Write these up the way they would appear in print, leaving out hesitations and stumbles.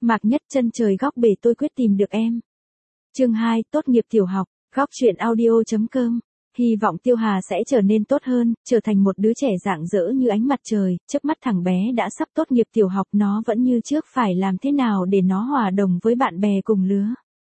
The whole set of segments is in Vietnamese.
Mạc Nhất Chân trời góc bể tôi quyết tìm được em. Chương 2, tốt nghiệp tiểu học, góc truyện audio.com. Hy vọng Tiêu Hà sẽ trở nên tốt hơn, trở thành một đứa trẻ rạng rỡ như ánh mặt trời. Trước mắt thằng bé đã sắp tốt nghiệp tiểu học, nó vẫn như trước phải làm thế nào để nó hòa đồng với bạn bè cùng lứa.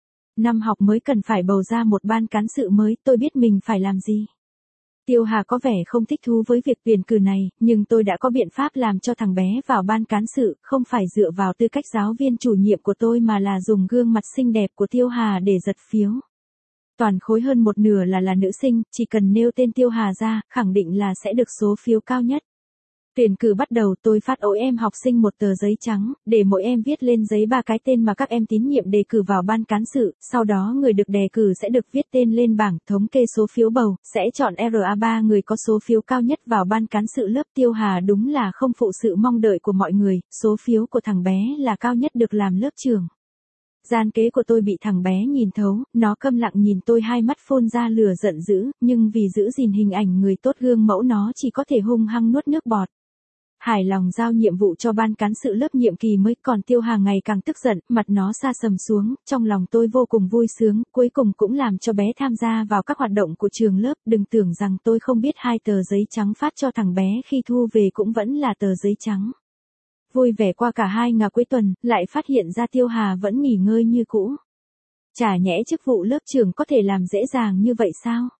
Năm học mới cần phải bầu ra một ban cán sự mới, tôi biết mình phải làm gì. Tiêu Hà có vẻ không thích thú với việc tuyển cử này, nhưng tôi đã có biện pháp làm cho thằng bé vào ban cán sự, không phải dựa vào tư cách giáo viên chủ nhiệm của tôi mà là dùng gương mặt xinh đẹp của Tiêu Hà để giật phiếu. Toàn khối hơn một nửa là nữ sinh, chỉ cần nêu tên Tiêu Hà ra, khẳng định là sẽ được số phiếu cao nhất. Tuyển cử bắt đầu, tôi phát mỗi em học sinh một tờ giấy trắng, để mỗi em viết lên giấy 3 cái tên mà các em tín nhiệm đề cử vào ban cán sự, sau đó người được đề cử sẽ được viết tên lên bảng thống kê số phiếu bầu, sẽ chọn RA3 người có số phiếu cao nhất vào ban cán sự lớp. Tiêu Hà đúng là không phụ sự mong đợi của mọi người, số phiếu của thằng bé là cao nhất được làm lớp trưởng. Gian kế của tôi bị thằng bé nhìn thấu, nó câm lặng nhìn tôi, hai mắt phun ra lửa giận dữ, nhưng vì giữ gìn hình ảnh người tốt gương mẫu nó chỉ có thể hung hăng nuốt nước bọt. Hài lòng giao nhiệm vụ cho ban cán sự lớp nhiệm kỳ mới, còn Tiêu Hà ngày càng tức giận, mặt nó sa sầm xuống, trong lòng tôi vô cùng vui sướng, cuối cùng cũng làm cho bé tham gia vào các hoạt động của trường lớp. Đừng tưởng rằng tôi không biết 2 tờ giấy trắng phát cho thằng bé khi thu về cũng vẫn là tờ giấy trắng. Vui vẻ qua cả 2 ngày cuối tuần, lại phát hiện ra Tiêu Hà vẫn nghỉ ngơi như cũ. Chả nhẽ chức vụ lớp trưởng có thể làm dễ dàng như vậy sao?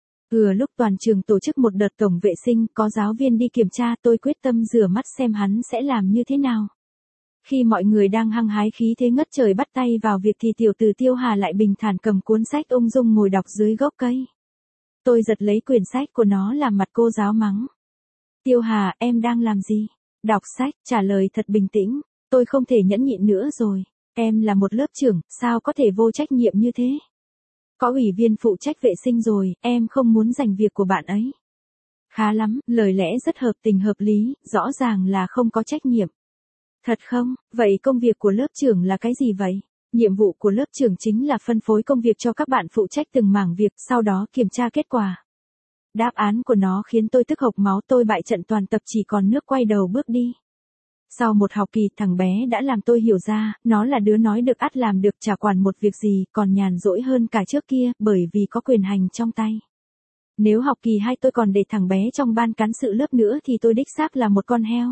Lúc toàn trường tổ chức một đợt tổng vệ sinh, có giáo viên đi kiểm tra, tôi quyết tâm rửa mắt xem hắn sẽ làm như thế nào. Khi mọi người đang hăng hái khí thế ngất trời bắt tay vào việc thì tiểu tử Tiêu Hà lại bình thản cầm cuốn sách ung dung ngồi đọc dưới gốc cây. Tôi giật lấy quyển sách của nó làm mặt cô giáo mắng. Tiêu Hà, em đang làm gì? Đọc sách, trả lời thật bình tĩnh. Tôi không thể nhẫn nhịn nữa rồi. Em là một lớp trưởng, sao có thể vô trách nhiệm như thế? Có ủy viên phụ trách vệ sinh rồi, em không muốn giành việc của bạn ấy. Khá lắm, lời lẽ rất hợp tình hợp lý, rõ ràng là không có trách nhiệm. Thật không? Vậy công việc của lớp trưởng là cái gì vậy? Nhiệm vụ của lớp trưởng chính là phân phối công việc cho các bạn phụ trách từng mảng việc, sau đó kiểm tra kết quả. Đáp án của nó khiến tôi tức hộc máu, tôi bại trận toàn tập, chỉ còn nước quay đầu bước đi. Sau một học kỳ, thằng bé đã làm tôi hiểu ra, nó là đứa nói được ắt làm được, chả quản một việc gì, còn nhàn rỗi hơn cả trước kia, bởi vì có quyền hành trong tay. Nếu học kỳ 2 tôi còn để thằng bé trong ban cán sự lớp nữa thì tôi đích xác là một con heo.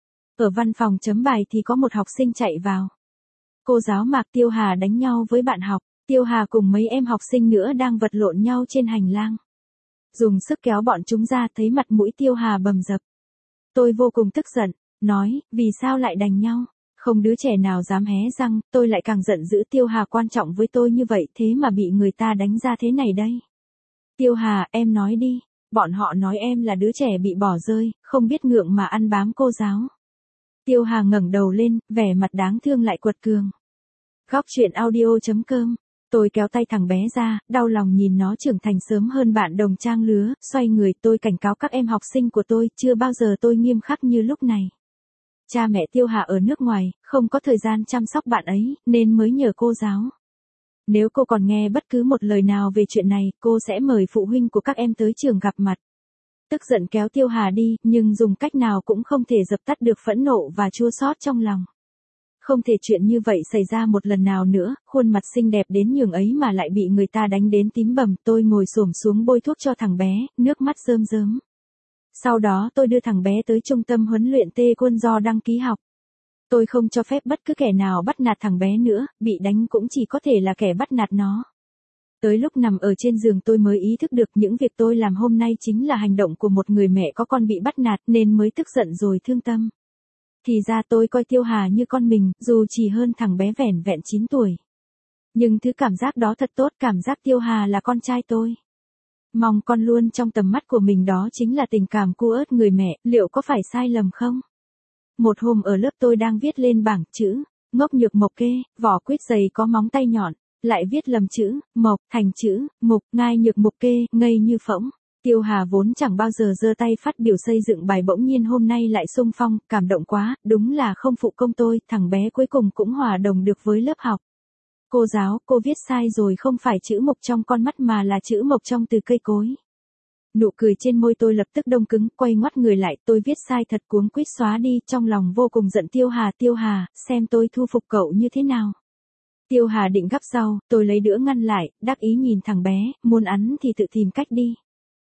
Ở văn phòng chấm bài thì có một học sinh chạy vào. Cô giáo Mạc, Tiêu Hà đánh nhau với bạn học. Tiêu Hà cùng mấy em học sinh nữa đang vật lộn nhau trên hành lang. Dùng sức kéo bọn chúng ra, thấy mặt mũi Tiêu Hà bầm dập. Tôi vô cùng tức giận. Nói, vì sao lại đánh nhau? Không đứa trẻ nào dám hé răng, tôi lại càng giận dữ. Tiêu Hà quan trọng với tôi như vậy, thế mà bị người ta đánh ra thế này đây. Tiêu Hà, em nói đi. Bọn họ nói em là đứa trẻ bị bỏ rơi, không biết ngượng mà ăn bám cô giáo. Tiêu Hà ngẩng đầu lên, vẻ mặt đáng thương lại quật cường. Góc truyện audio.com. Tôi kéo tay thằng bé ra, đau lòng nhìn nó trưởng thành sớm hơn bạn đồng trang lứa, xoay người tôi cảnh cáo các em học sinh của tôi, chưa bao giờ tôi nghiêm khắc như lúc này. Cha mẹ Tiêu Hà ở nước ngoài, không có thời gian chăm sóc bạn ấy, nên mới nhờ cô giáo. Nếu cô còn nghe bất cứ một lời nào về chuyện này, cô sẽ mời phụ huynh của các em tới trường gặp mặt. Tức giận kéo Tiêu Hà đi, nhưng dùng cách nào cũng không thể dập tắt được phẫn nộ và chua xót trong lòng. Không thể chuyện như vậy xảy ra một lần nào nữa, khuôn mặt xinh đẹp đến nhường ấy mà lại bị người ta đánh đến tím bầm. Tôi ngồi xổm xuống bôi thuốc cho thằng bé, nước mắt rơm rớm. Sau đó tôi đưa thằng bé tới trung tâm huấn luyện taekwondo đăng ký học. Tôi không cho phép bất cứ kẻ nào bắt nạt thằng bé nữa, bị đánh cũng chỉ có thể là kẻ bắt nạt nó. Tới lúc nằm ở trên giường tôi mới ý thức được những việc tôi làm hôm nay chính là hành động của một người mẹ có con bị bắt nạt, nên mới tức giận rồi thương tâm. Thì ra tôi coi Tiêu Hà như con mình, dù chỉ hơn thằng bé vẻn vẹn 9 tuổi. Nhưng thứ cảm giác đó thật tốt, cảm giác Tiêu Hà là con trai tôi. Mong con luôn trong tầm mắt của mình, đó chính là tình cảm cua ớt người mẹ, liệu có phải sai lầm không? Một hôm ở lớp tôi đang viết lên bảng chữ, ngốc nhược mộc kê, vỏ quýt dày có móng tay nhọn, lại viết lầm chữ, mộc, thành chữ, mục, ngai nhược mục kê, ngây như phỗng. Tiêu Hà vốn chẳng bao giờ giơ tay phát biểu xây dựng bài, bỗng nhiên hôm nay lại xung phong, cảm động quá, đúng là không phụ công tôi, thằng bé cuối cùng cũng hòa đồng được với lớp học. Cô giáo, cô viết sai rồi, không phải chữ mộc trong con mắt mà là chữ mộc trong từ cây cối. Nụ cười trên môi tôi lập tức đông cứng, quay ngoắt người lại, tôi viết sai thật cuống quýt xóa đi, trong lòng vô cùng giận Tiêu Hà, xem tôi thu phục cậu như thế nào. Tiêu Hà định gắp rau, tôi lấy đũa ngăn lại, đắc ý nhìn thằng bé, muốn ăn thì tự tìm cách đi.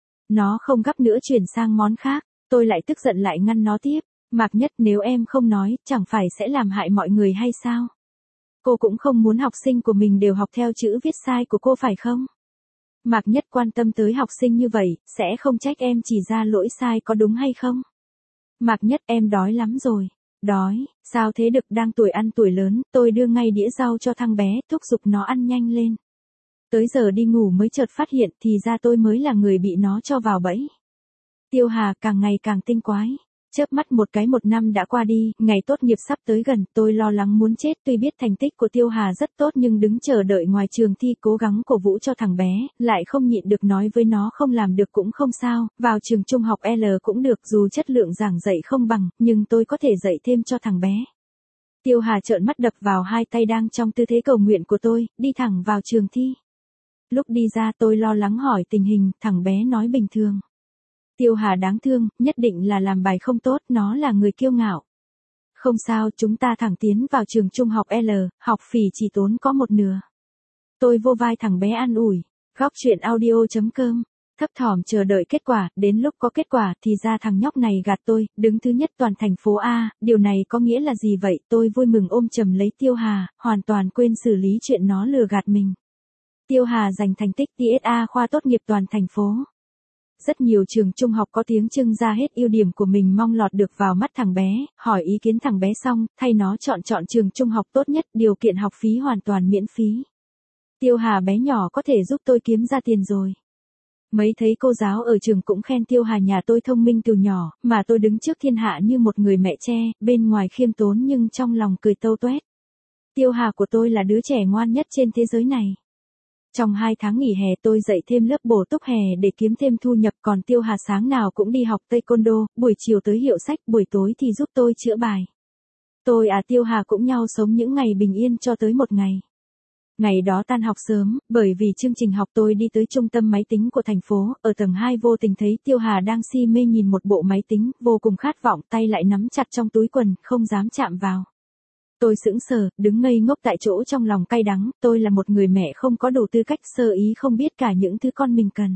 Nó không gắp nữa chuyển sang món khác, tôi lại tức giận lại ngăn nó tiếp. Mạc Nhất, nếu em không nói, chẳng phải sẽ làm hại mọi người hay sao? Cô cũng không muốn học sinh của mình đều học theo chữ viết sai của cô phải không? Mạc Nhất quan tâm tới học sinh như vậy, sẽ không trách em chỉ ra lỗi sai có đúng hay không? Mạc Nhất, em đói lắm rồi. Đói, sao thế được, đang tuổi ăn tuổi lớn, tôi đưa ngay đĩa rau cho thằng bé, thúc giục nó ăn nhanh lên. Tới giờ đi ngủ mới chợt phát hiện thì ra tôi mới là người bị nó cho vào bẫy. Tiêu Hà càng ngày càng tinh quái. Chớp mắt một cái, một năm đã qua đi, ngày tốt nghiệp sắp tới gần, tôi lo lắng muốn chết, tuy biết thành tích của Tiêu Hà rất tốt nhưng đứng chờ đợi ngoài trường thi cố gắng cổ vũ cho thằng bé, lại không nhịn được nói với nó không làm được cũng không sao, vào trường trung học L cũng được, dù chất lượng giảng dạy không bằng, nhưng tôi có thể dạy thêm cho thằng bé. Tiêu Hà trợn mắt đập vào hai tay đang trong tư thế cầu nguyện của tôi, đi thẳng vào trường thi. Lúc đi ra tôi lo lắng hỏi tình hình, thằng bé nói bình thường. Tiêu Hà đáng thương, nhất định là làm bài không tốt, nó là người kiêu ngạo. Không sao, chúng ta thẳng tiến vào trường trung học L, học phí chỉ tốn có một nửa. Tôi vô vai thằng bé an ủi. Góc truyện audio.com. Thấp thỏm chờ đợi kết quả, đến lúc có kết quả thì ra thằng nhóc này gạt tôi, đứng thứ nhất toàn thành phố A, điều này có nghĩa là gì vậy? Tôi vui mừng ôm chầm lấy Tiêu Hà, hoàn toàn quên xử lý chuyện nó lừa gạt mình. Tiêu Hà giành thành tích TSA khoa tốt nghiệp toàn thành phố. Rất nhiều trường trung học có tiếng trưng ra hết ưu điểm của mình, mong lọt được vào mắt thằng bé, hỏi ý kiến thằng bé xong, thay nó chọn trường trung học tốt nhất, điều kiện học phí hoàn toàn miễn phí. Tiêu Hà bé nhỏ có thể giúp tôi kiếm ra tiền rồi. Mấy thấy cô giáo ở trường cũng khen Tiêu Hà nhà tôi thông minh từ nhỏ, mà tôi đứng trước thiên hạ như một người mẹ tre, bên ngoài khiêm tốn nhưng trong lòng cười tâu tuét. Tiêu Hà của tôi là đứa trẻ ngoan nhất trên thế giới này. Trong 2 tháng nghỉ hè tôi dạy thêm lớp bổ túc hè để kiếm thêm thu nhập, còn Tiêu Hà sáng nào cũng đi học taekwondo, buổi chiều tới hiệu sách, buổi tối thì giúp tôi chữa bài. Tôi Tiêu Hà cũng nhau sống những ngày bình yên cho tới một ngày. Ngày đó tan học sớm, bởi vì chương trình học tôi đi tới trung tâm máy tính của thành phố, ở tầng 2 vô tình thấy Tiêu Hà đang si mê nhìn một bộ máy tính, vô cùng khát vọng, tay lại nắm chặt trong túi quần, không dám chạm vào. Tôi sững sờ, đứng ngây ngốc tại chỗ trong lòng cay đắng, tôi là một người mẹ không có đủ tư cách, sơ ý không biết cả những thứ con mình cần.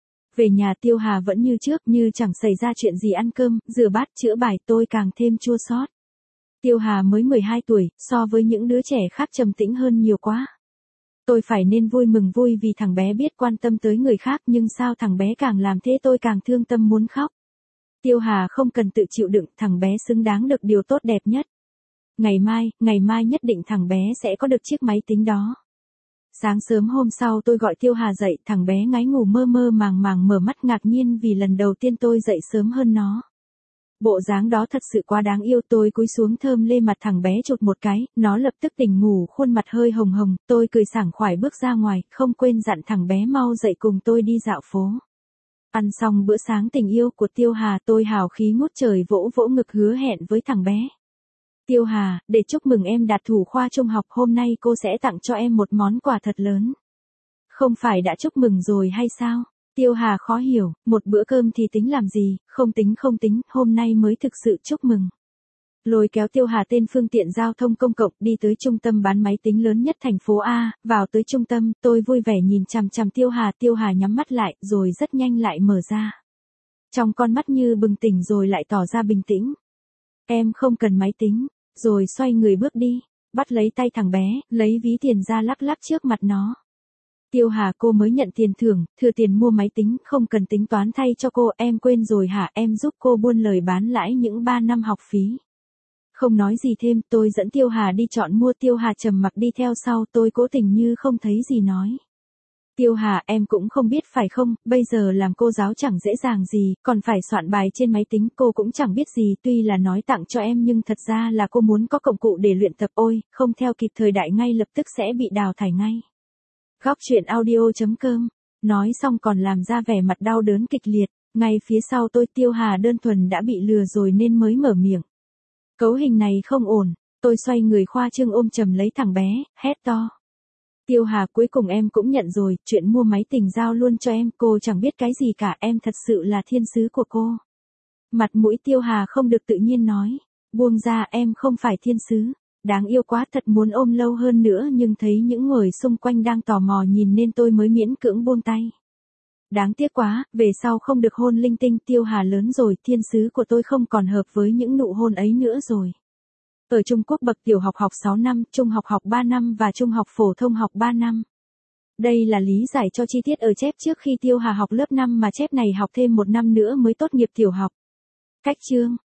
Về nhà Tiêu Hà vẫn như trước, như chẳng xảy ra chuyện gì, ăn cơm, rửa bát, chữa bài, tôi càng thêm chua xót. Tiêu Hà mới 12 tuổi, so với những đứa trẻ khác trầm tĩnh hơn nhiều quá. Tôi phải nên vui mừng vui vì thằng bé biết quan tâm tới người khác, nhưng sao thằng bé càng làm thế tôi càng thương tâm muốn khóc. Tiêu Hà không cần tự chịu đựng, thằng bé xứng đáng được điều tốt đẹp nhất. Ngày mai nhất định thằng bé sẽ có được chiếc máy tính đó. Sáng sớm hôm sau tôi gọi Tiêu Hà dậy, thằng bé ngáy ngủ mơ mơ màng màng mở mắt ngạc nhiên vì lần đầu tiên tôi dậy sớm hơn nó. Bộ dáng đó thật sự quá đáng yêu, tôi cúi xuống thơm lê mặt thằng bé chụt một cái, nó lập tức tỉnh ngủ, khuôn mặt hơi hồng hồng, tôi cười sảng khoái bước ra ngoài, không quên dặn thằng bé mau dậy cùng tôi đi dạo phố. Ăn xong bữa sáng tình yêu của Tiêu Hà, tôi hào khí ngút trời vỗ vỗ ngực hứa hẹn với thằng bé. Tiêu Hà, để chúc mừng em đạt thủ khoa trung học, hôm nay cô sẽ tặng cho em một món quà thật lớn. Không phải đã chúc mừng rồi hay sao? Tiêu Hà khó hiểu, một bữa cơm thì tính làm gì, không tính, hôm nay mới thực sự chúc mừng. Lôi kéo Tiêu Hà tên phương tiện giao thông công cộng đi tới trung tâm bán máy tính lớn nhất thành phố A, vào tới trung tâm, tôi vui vẻ nhìn chằm chằm Tiêu Hà nhắm mắt lại, rồi rất nhanh lại mở ra. Trong con mắt như bừng tỉnh rồi lại tỏ ra bình tĩnh. Em không cần máy tính, rồi xoay người bước đi, bắt lấy tay thằng bé, lấy ví tiền ra lắc lắc trước mặt nó. Tiêu Hà, cô mới nhận tiền thưởng, thừa tiền mua máy tính, không cần tính toán thay cho cô, em quên rồi hả, em giúp cô buôn lời bán lãi những 3 năm học phí. Không nói gì thêm, tôi dẫn Tiêu Hà đi chọn mua, Tiêu Hà trầm mặc đi theo sau, tôi cố tình như không thấy gì nói. Tiêu Hà, em cũng không biết phải không, bây giờ làm cô giáo chẳng dễ dàng gì, còn phải soạn bài trên máy tính, cô cũng chẳng biết gì, tuy là nói tặng cho em nhưng thật ra là cô muốn có công cụ để luyện tập, ôi, không theo kịp thời đại ngay lập tức sẽ bị đào thải ngay. Góc truyện audio.com, nói xong còn làm ra vẻ mặt đau đớn kịch liệt, ngay phía sau tôi Tiêu Hà đơn thuần đã bị lừa rồi nên mới mở miệng. Cấu hình này không ổn, tôi xoay người khoa trương ôm chầm lấy thằng bé, hét to. Tiêu Hà, cuối cùng em cũng nhận rồi, chuyện mua máy tình giao luôn cho em, cô chẳng biết cái gì cả, em thật sự là thiên sứ của cô. Mặt mũi Tiêu Hà không được tự nhiên nói, buông ra, em không phải thiên sứ. Đáng yêu quá, thật muốn ôm lâu hơn nữa nhưng thấy những người xung quanh đang tò mò nhìn nên tôi mới miễn cưỡng buông tay. Đáng tiếc quá, về sau không được hôn linh tinh. Tiêu Hà lớn rồi, thiên sứ của tôi không còn hợp với những nụ hôn ấy nữa rồi. Ở Trung Quốc bậc tiểu học học 6 năm, trung học học 3 năm và trung học phổ thông học 3 năm. Đây là lý giải cho chi tiết ở chép trước khi Tiêu Hà học lớp 5 mà chép này học thêm 1 năm nữa mới tốt nghiệp tiểu học. Cách chương